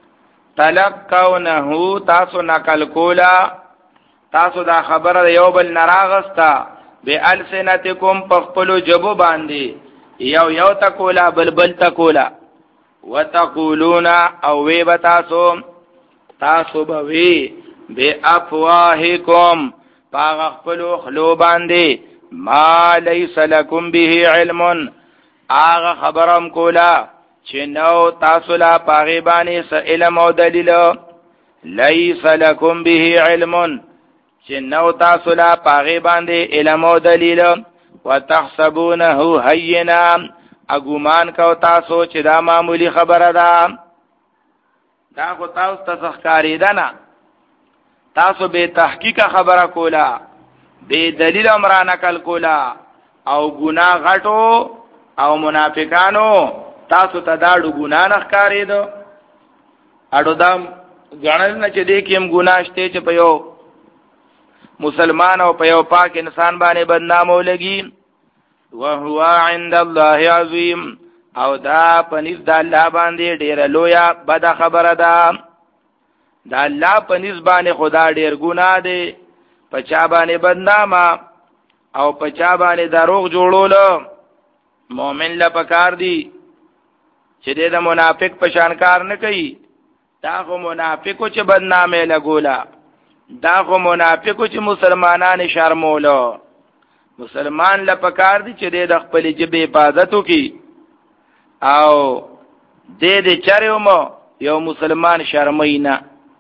تلقونه تاسو نقل کولا تاسو دا خبره یو بل نراغستا بالسنتکم پخپلو جبو باندې یو یو تکولا بلبل تکولا وتقولون او وی بتاسو تاسو بوی بی افواهکم پاغ خپلو خلو باندې ما لیس لکم به علم آغا خبرم کولا چې نو تاسو لا پاغی باندې س علم او دلیل لیس لکم به علم چې نو تاسو لا پاغی باندې علم او دلیل وتحسبونه هینا اګومان کو تاسو چې دا معمولی خبره ده دا خو تاسو تسخکاری ده نه تاسو به تحقیق خبره کولا به دلیل امر نقل کولا او ګناه غټو او منافقانو تاسو ته دا ډو ګناه نه ښکارې دو اډو دام ځانل نه چې دې کېم ګناه شته چې په یو مسلمان او په یو پاک انسان باندې بدنامو لګي وهو عند الله عظیم او دا پنځ د الله باندې ډیر لویا بد خبره ده دا الله پنځ باندې خدا ډیر ګناه دی پچا باندې بدنامه او پچا باندې دروغ جوړول مؤمن لا پکار دی چې د منافق پشان کار نه کوي دا خو منافقو چې بدنامه لګولا دا خو منافقو چې مسلمانان شرمولو مسلمان لپکار دي چې د خپل جبه حفاظت وکي او دې دې چریومو یو مسلمان شرمینا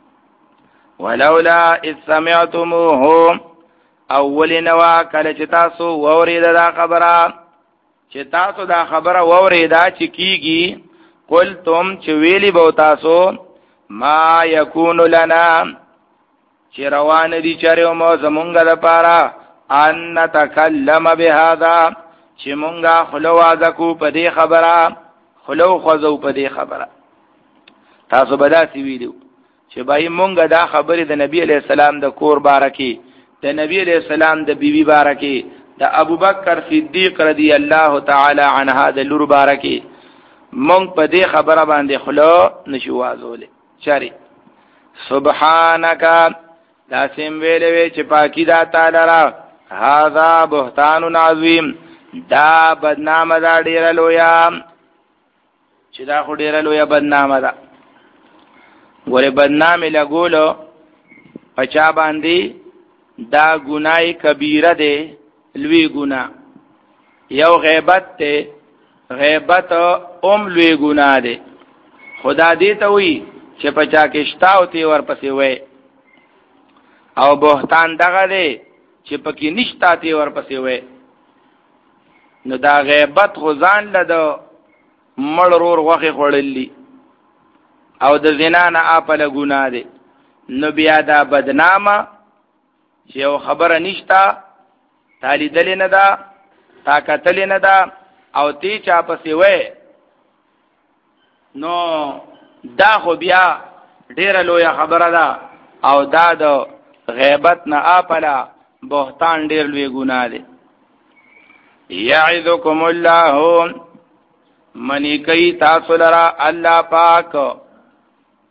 ولولا اذ سمعتموه اول نوا کله چې تاسو وورید دا خبره چې تاسو دا خبره وورید چې کیږي قلتم چې ویلی بو تاسو ما یکون لنا چې روان دي چریومو زمونږ لپاره ان نتکلم بهذا چې مونږه خلو وازکو په دې خبره خلو خوځو په دې خبره تاسو به دا سی ویلو چې بای مونږه دا خبره د نبی علی السلام د کور بارکی د نبی علی السلام د بیبي بارکی د ابوبکر صدیق رضی الله تعالی عنها د لور بارکی مونږ په دې خبره باندې خلو نشو وازولې چاري سبحانك دا سیم ویلې چې پاکی دا تعالی را هذا بهتان عظیم دا بدنامه دا ډیر لویا چې دا خو ډیر لویا بدنامه ده ګوره بدنامه لګولو پچا باندې دا ګناي کبیره ده لوی ګنا یو غیبت ته غیبت اوم لوی ګنا ده خدا دې ته وی چې پچا کې شتاو تی ورپسې وای او بهتان دغه ده چې پکې نشتا تی ورپسې وای نو دا غیبت خو ځان لده مړ رور غوخه خړللی او د زنا نه اپله ګناه ده نو بیا دا بدنامه چې یو خبره نشتا تالی دل نه ده طاقت نه ده او تی چا پسې وای نو دا خو بیا ډیره لویه خبره ده او دا د غیبت نه اپله بهتان ډیر لوی ګناه ده یعذکم الله منی کوي تاسو لرا الله پاک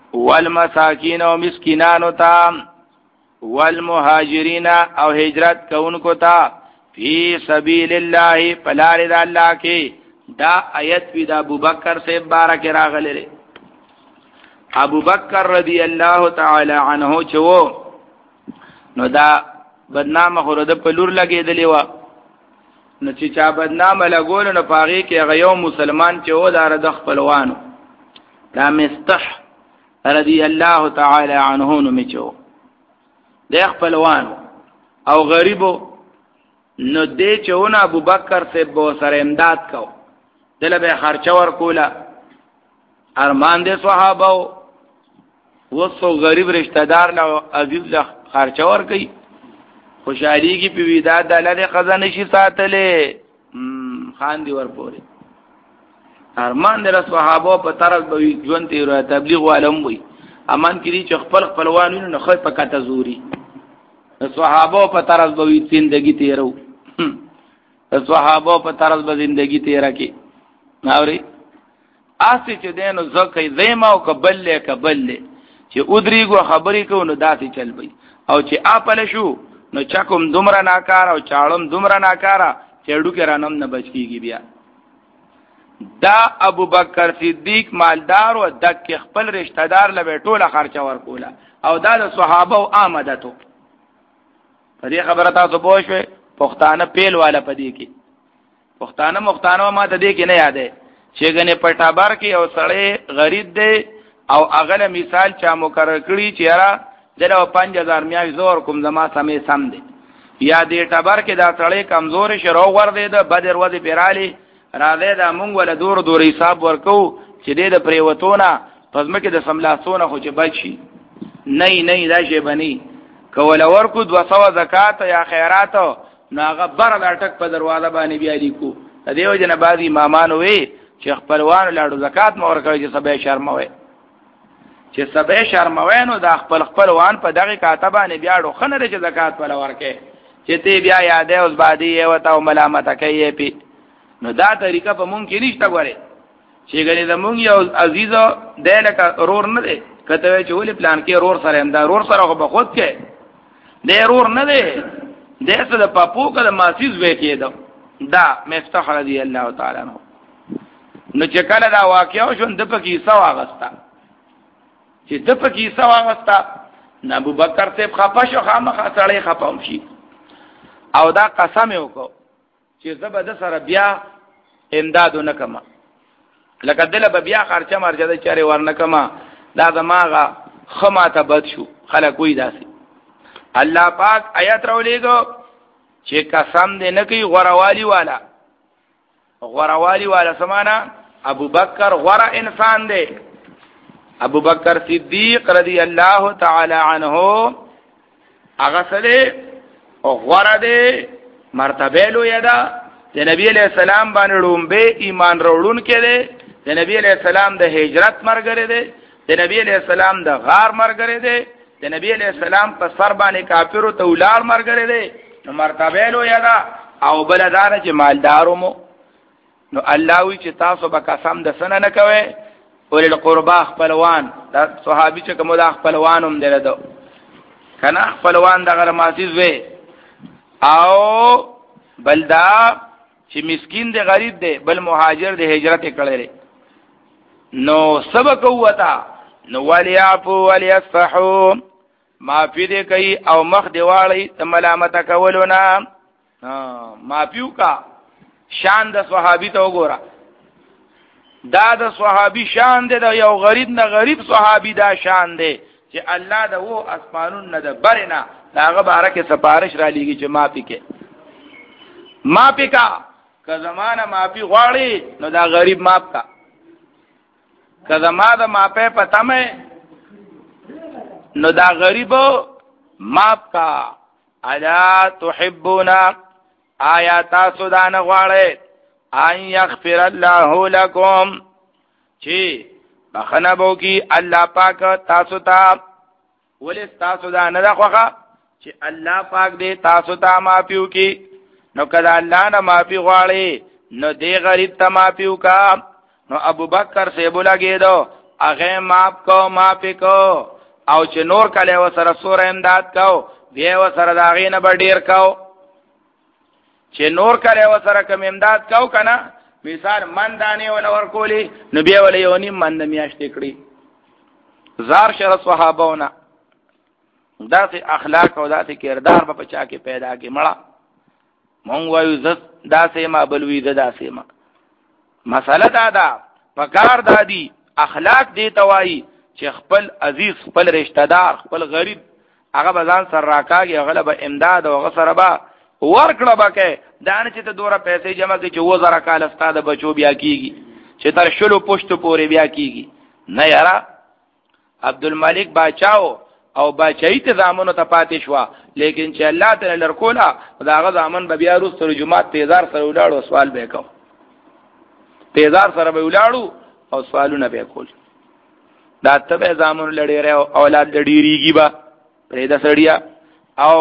والمساکین او مسکینانو ته والمهاجرین او هجرت کوونکو ته فی سبیل الله پلار د الله کې. دا آیت وی د ابوبکر سے بارک راغله. ابوبکر رضی الله تعالی عنہ چو نو دا بدنامه خورده په لور لګېدلی و. نو چې چا بدنامه لګول نو پاغي کې غيو مسلمان چې و دار د خپلوانو دا مستح رضی الله تعالی عنہ نو میچو د خپلوانو او غریبو نو دې چونه ابوبکر سے بو سره امداد کو دله به خرچه ور کولا ارمان دې صحابه وسو غریب رشتہ دار له عزیز له خرچه ور کوي خوشحالی کی پیویداد دلال خزانه شي ساتلې خان دی ور پورې ارمان در صحابه په طرز به ژوند تیر تبلیغ علم وي امان کړي چې خپل خپلوانو نه خو په کته زوري صحابه په طرز به زندگی تیرو صحابه په طرز به زندگی تیرا کی ناوري اسی چې دینو زکه زېما او قبل له قبل له چې ودریګو خبرې کو نو داسې چل وي او چې اپل شو نو چکم دومره ناکار او چاړم دومره ناکارا چې ډو کې رانم نه بچ کیږي بیا. دا ابوبکر صدیق مالدار او دک خپل رشتہ دار لبه ټوله خرچه ورکوله او دا د صحابه او آمدتو. په دې خبره تاسو پوه شئ پښتانه پیل والا پدې کې پښتانه مختانه ما ته دې کې نه یادې چې غنه پټابر کې او سړی غریب دی او اغله مثال چا مقرر کړی چې را دلو پنځه هزار میاش زور کوم زما سمې سم دی یا دې ټبر کې دا سړی کمزور شرو ور دی د بدر ودی پیرالي را دې دا مونږ ول دور دور حساب ورکو چې دې د پریوتونه پزما کې د سملاسونه خو چې بچي نه نه دا شی بني کول ورکو دو سو زکات یا خیرات ناغه بر د اٹک په دروازه باندې بیا لیکو د دیو جن بعضی امامان وي چې خپلوان لاړو زکات مور کوي چې سبه شرموي چې سبه شرموي نو د خپل خپلوان په دغه کاتبانه بیا ډو خنه چې زکات ولا ورکه چې تی بیا یادې اوس باندې یو تا ملامت کوي پی نو دا طریقه په مونږ کې نشته غواړي چې ګنې زمونږ یو عزیز دلک رور نه دی کته چې ولې پلان کې رور سره هم دا رور سره خو به خود کې دی رور نه دی دسه د پاپو کله ماسیز وې کېدو دا مفتح رضی الله تعالی عنہ نو چې کله دا واقعو شو د پکې سوا غستا چې د پکې سوا غستا ابو بکر ته خپه شو خامخا سړی خپم شي او دا قسم وکړو چې زبد سره بیا امداد نکما لکه دله بیا خرچه مرجه د چاره ورنکما دا دماغه خما ته بد شو خلک وې داسي الله پاک آیات راولېګو چې قسم دې نه کوي غوروالی والا غوروالی والا سمانا ابو بکر غور انسان دې ابو بکر صدیق رضی الله تعالی عنہ هغه سره غور دې مرتبه لو یدا د نبی علیہ السلام باندې رومبه ایمان وروړون کړي د نبی علیہ السلام د هجرت مرګره دې د نبی علیہ السلام د غار مرګره دې د نبی علیہ السلام په سر باندې کافرو ته ولار مرګره دي نو مرتبه لو یدا او بلدار چې مالدارو مو نو الله وی چې تاسو به قسم د سن نه کوي ول القربا خپلوان دا صحابي چې کوم د خپلوانوم درته کنه خپلوان دغه ماسیز وي او بلدا چې مسکین دی غریب دی بل مهاجر دی هجرت کړي نو سبق وتا نو وليعفو وليصفحوا معافی دې کوي او مخ دی واړی ملامت کولونه معافیو کا شان د صحابي ته وګوره دا د صحابي شان دی د یو غریب نه غریب صحابي دا شان دی چې الله د وو اسمانون نه د برنا داغه بارکه سفارش را لېږي چې معافی کې معافی کا که زمانہ معافی غواړي نو دا غریب معاف کا که زما د معافی پته مې نو دا غریب معاف کا الا تحبون آیا تاسو دا نه غواړئ ان یغفر الله لكم چې بخنه بو کی الله پاک تاسو ته ولې تاسو دا نه خوخه چې الله پاک دې تاسو ته معافیو کی نو کله الله نه معافی غواړي نو دې غریب ته معافیو کا نو ابو بکر سے بولا گیدو هغه ماپ کو ماپی کو او چې نور کله و سره سور امداد کو بیا و سره داغې نه به ډیر کو چې نور کله و سره کوم امداد کو کنه مثال من دانه ولا ورکولی نو بیا ول یو نیم من میاشتې کړی زار شر صحابهونه داسې اخلاق او داسې کردار په چا کې پیدا کې مړه مونږ وایو زت داسې ما بلوي د داسې ما مسله دا ده پکار دادی اخلاق دی توای چې خپل عزیز خپل رشتہ دار خپل غریب هغه بزان سر راکاږي غلب امداد او غسر با ورکړه بکې دانه چې ته دوره پیسې جمع کړي چې و زره کال استاد بچو بیا کیږي چې تر شلو پښتو پورې بیا کیږي نه یارا عبدالملک باچاو او بچای ته زامنو ته پاتې شو لیکن چې الله تعالی لرکولا داغه زامن به بیا روز سره جمعات تیزار سره ولاړو سوال به کو تیزار سره به ولاړو او سوالونه به کول دا ته زامن لړې ر اولاد لړېږي با پرې د سړیا او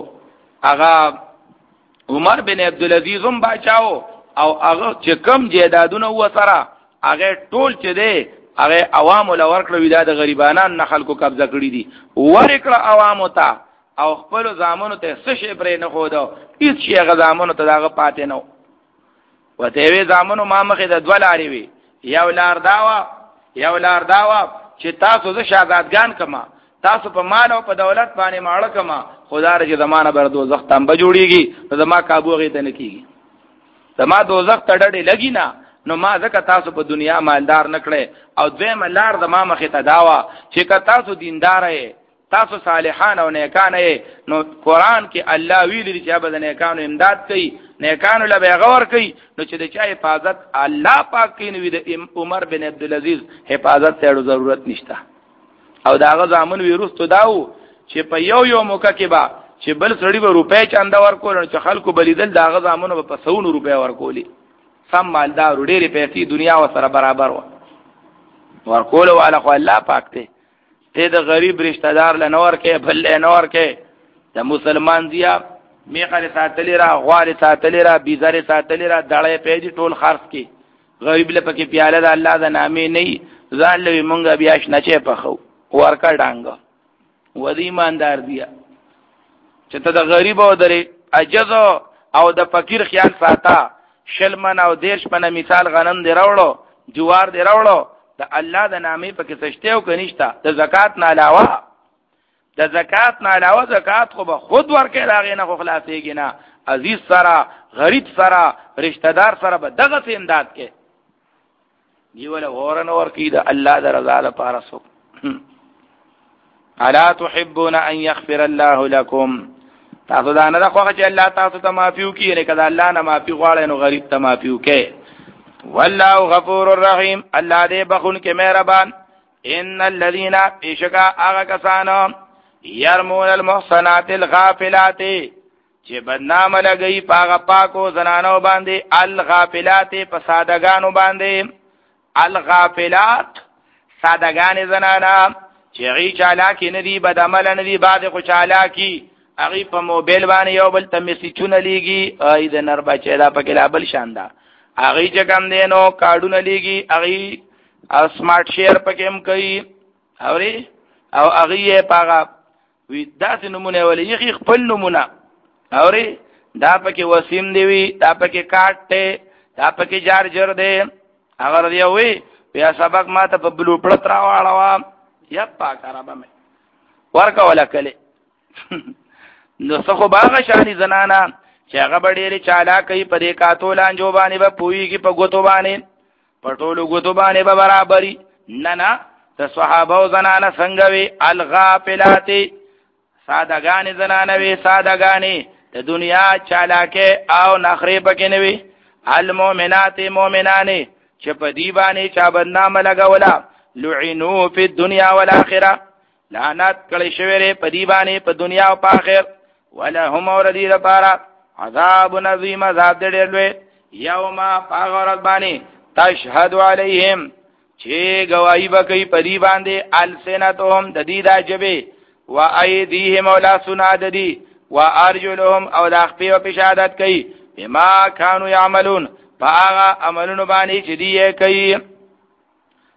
هغه عمر بن عبدالعزیز هم بچاو او هغه چې کم جیدادونه و سره هغه ټول چې دی هغه عوام له ورکړه ویدا د غریبانان نه خلکو قبضه کړی دي ورکړه عوام ته او خپل زامنو ته څه شي پرې نه خو دا هیڅ شي هغه زامنو ته داغه پاتې نه وته وی زامنو ما مخې د دولاري وی یو لار داوا یو لار داوا چې تاسو ز شهادتګان کما تاسو په مال او په دولت باندې ماړه کما خدای رجه زمانہ بر دوزخ تم به جوړیږي نو زما کابو غي ته نه کیږي زما دوزخ تړړې لګی نه نو ما ځکه تاسو په دنیا مالدار نکړې او دویم لار زما مخې ته داوا چې که تاسو دیندار یې تاسو صالحان او نیکان یې نو قران کې الله ویلي چې به نیکانو امداد کوي نیکانو له بغور کوي نو چې د چا حفاظت الله پاک کوي نو د عمر بن عبدالعزیز حفاظت ته ضرورت نشته او داغه ځامن ویروستو داو چې په یو یو موقع کې با چې بل سړی به روپې چاندا ورکول چې خلکو بلیدل داغه ځامن په سونو روپې ورکولي سم مالدار ډېرې پیسې دنیا و سره برابر و ورکول والا خو الله پاک ته ته د غریب رشتہ دار لنور کې بل لنور کې د مسلمان دیا میخه ساتلی را غوار ساتلی را بیزار ساتلی را دړې پیږي ټول خرڅ کې غریب له پکې پیاله د الله د نامې نه ځان لوي مونږه بیا شنه چې پخو ورکا ډانګ ودی ایماندار دیا چې ته د غریب او درې عجز او د فقیر خیال ساته شلمن او دیرش پنه مثال غنم دی راوړو جوار دی راوړو د الله د نامې پکې سشته او کنيشتا د زکات نه علاوه د زکات نه علاوه زکات خو به خود ورکې راغې نه خو خلاصيږي نه عزیز سره غریب سره رشتہ دار سره به دغه امداد کې دی ولا ورن ور کې د الله د رضا لپاره سو الا تحبون ان يغفر الله لكم تاسو دا نه خوښه چې الله تاسو ته معافیو کوي نه کله الله نه معافي غواړي نو غریب ته معافیو کوي والله غفور الرحیم الله دې بخون کې مهربان ان الذين اشکا هغه کسانو يرمون المحصنات الغافلات چې بدنام لګي پاغه پاکو زنانو باندې الغافلات فسادگانو باندې الغافلات سادگان زنانا چې غي چالاکی ندي بد عمل ندي بعد خو چالاکی اغي په موبایل باندې یو بل ته میسیجونه لیږي اې د نر بچی دا پکې لا بل شاندار اغي چې کم دینو کارډونه لیږي اغي سمارټ شیر پکې هم کوي اوري او اغي یې پاغه وی داسې نمونه ولې یخي خپل نمونه اوري دا پکې وسیم دی وی دا پکې کارت ته دا پکې چارجر دی اگر دی وی بیا سبق ماته په بلو پړت راواړوا یا پاک عربه مې ورکا ولا کله نو څخه باغ شانی زنانا چې هغه ډېری چالاکي په دې کاتو لانجو باندې به پويږي په غوتو باندې پټولو غوتو باندې به برابرۍ نه نه د صحابه او زنانا څنګه وي الغافلات سادهګان زنانه وي سادهګانی د دنیا چالاکه او نخري پکې نه وي المؤمنات مؤمنانه چې په دی باندې چا بدنامه لګولا لعنو فی الدنيا والآخرة لعنت کړي شوی په دی باندې په دنیا او په آخرت ولهم اوردی لپاره عذاب عظیم عذاب ډېر لوی یوم پاغورت باندې تشهد علیهم چې گواہی وکي په دی باندې السنتهم د دې د جبه و ايديهم ولا سناددي و ارجلهم او لاخفي او شهادت کوي بما كانوا يعملون فاغا عملون باندې چې دی کوي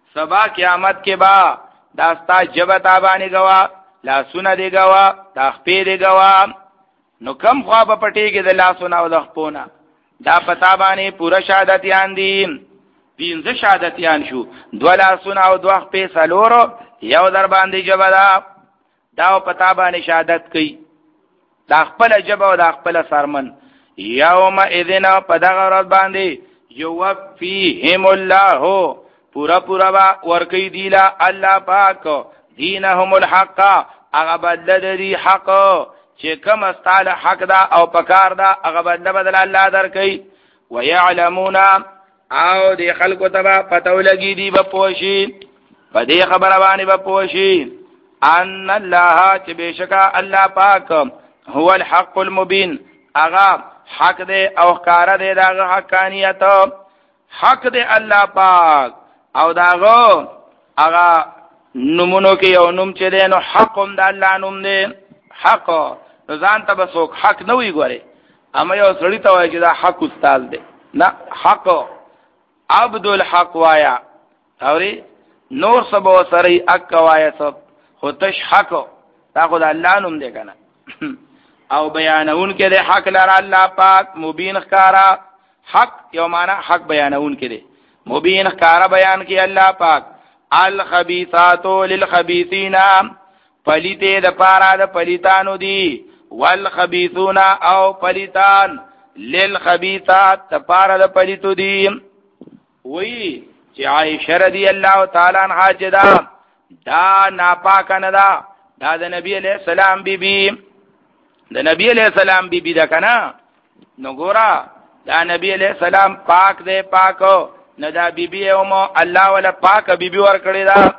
سبا قیامت کې با داستا جبه تابانی گوا لاسونه دی گوا دا خپې دی گوا نو کم خوا په پټیږي د لاسونه او د خپونه دا پتا باندې پورا شهادتيان دي پینځه شهادتيان شو دو لاسونه او دوه خپې سلورو یو در باندې جبه دا دا پتا باندې شهادت کوي دا خپل جبه او دا خپل سرمن یوم اذن پدغه ورځ باندې یوفیهم الله پورا پورا با ورکی دیلا الله پاک دینهم الحق هغه بدل دی حق چې کوم استعال حق دا او پکار دا هغه بدل بدل الله درکې ويعلمون او دی خلکو تبا پتو لګی دی په پوشي په دې خبره باندې په پوشي ان الله چې بشکا الله پاک هو الحق المبین هغه حق دی او ښکار دی دا حقانیت حق دی الله پاک او داغو هغه نمونو کې یو نوم چې دی نو حق هم د الله نوم دی حق ځان ته بسوک حق نه وي ګوره اما یو سړی ته وایي چې دا حق استاد دی نه حق عبد الحق وایا اوري نور سبو سری اک وایا سب خودش حق دا خو د الله نوم دی کنه او بیانون کې د حق لره الله پاک مبین ښکارا حق یو معنا حق بیانون کې دی مبین ښکارا بیان کې الله پاک الخبيثات للخبيثين پلیته د پارا د پلیتانو دی والخبيثون او پلیتان للخبيثات د پارا د پلیتو دی وی چې عائشہ رضی الله تعالی عنها جدا دا ناپاک نه دا دا د نبی علیہ السلام بی بی د نبی علیہ السلام بی بی دا کنا نو ګورا دا نبی علیہ السلام پاک دے پاکو نو دا بی بی اومو الله ولا پاک بی بی ور کړی دا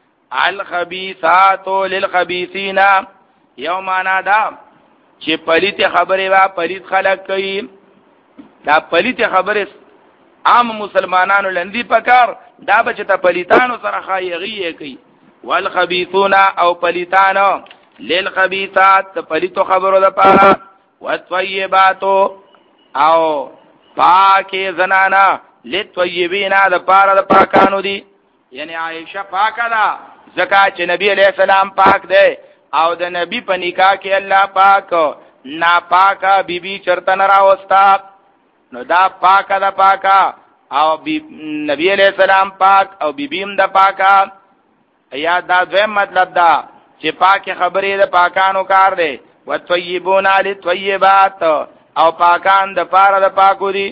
الخبيثات للخبيثين یومانا دا چې پلیت خبره وا پلیت خلق کوي دا پلیت خبره عام مسلمانانو لندې پکار دا بچ ته پلیتانو سره خایغي کوي والخبيثون او پلیتانو للخبيثات پلیتو خبرو د پاره والطيبات او پاکه زنانا للطيبين د پاره د پاکانو دي یعنی عائشہ پاک ده زکه چې نبی علیہ السلام پاک دی او د نبی په نکاح کې الله پاک ناپاکه بیبي چرته نه راوستا نو دا پاک ده پاکا او بی نبی علیہ السلام پاک او بیبیم ده پاکا یا دا دویم مطلب دا چې پاک خبرې د پاکانو کار دی وطیبون للطیبات او پاکان د پاره د پاکو دي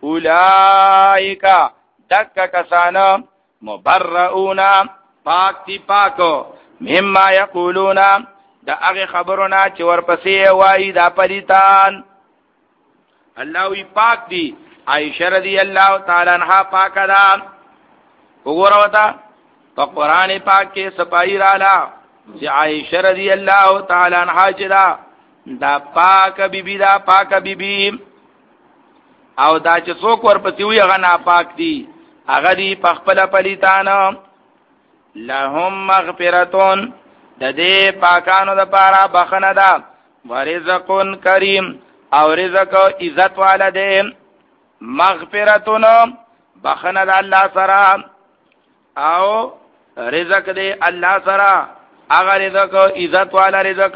اولائک دک کسان مبرؤون پاک تی پاکو مما یقولون دا هغه خبرونه چې ورپسې وایي دا پلیتان الله وی پاک دی عائشہ رضی الله تعالی عنها پاک ده وګوره وتا په قران پاک کې صفائی رااله چې عائشہ رضی الله تعالی عنها چې دا دا پاک بیبی دا پاک بیبی او دا چې څوک ورپسې وي هغه ناپاک دي هغه دی په خپل پلیتان لهم مغفرتون د دې پاکانو د پاره بخنه ده ورزقون کریم او رزق عزت والده مغفرتون بخنه د الله سره او رزق دی الله سره هغه رزق عزت والا رزق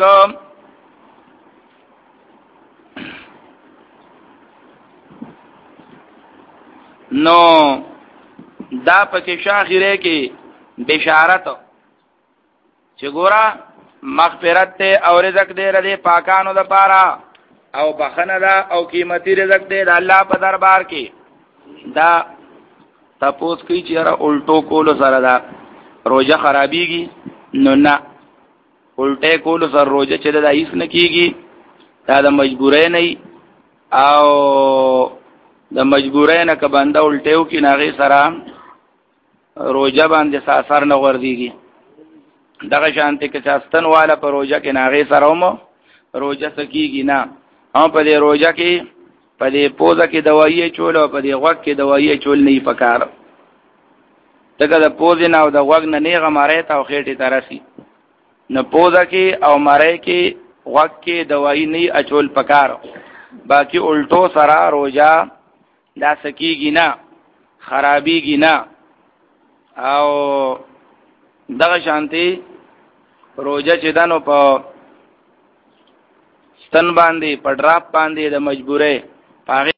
نو دا پکې شاخره کې بشارت چې ګورا مغفرت ته او رزق دې ردی پاکانو د پاره او بخنه دا او قیمتي رزق دې د الله په دربار کې دا تاسو کوي چې را الټو کول سره دا روزه خرابيږي نو نه الټه کول سره روزه چې دا هیڅ نه کیږي دا د مجبورۍ نه او د مجبورۍ نه ک بنده الټیو کې ناغي سره روزه باندې اثر نه ورديږي دغه شانته کې چاستن والا پر روزه کې ناغي سره مو روزه سکیږي نه هم په دې روزه کې په دې پوزه کې دوايي چول او په دې غوږ کې دوايي چول نه پکار دغه د پوزې نه او د غوږ نه نه غماره ته او خېټه ترسي نه پوزه کې او مړې کې غوږ کې دوايي نه اچول پکار باقی الټو سره روزه دا سکیږي نه خرابيږي نه او دغه شانتي روزه چې دنو په ستن باندې په ډراپ باندې د مجبورې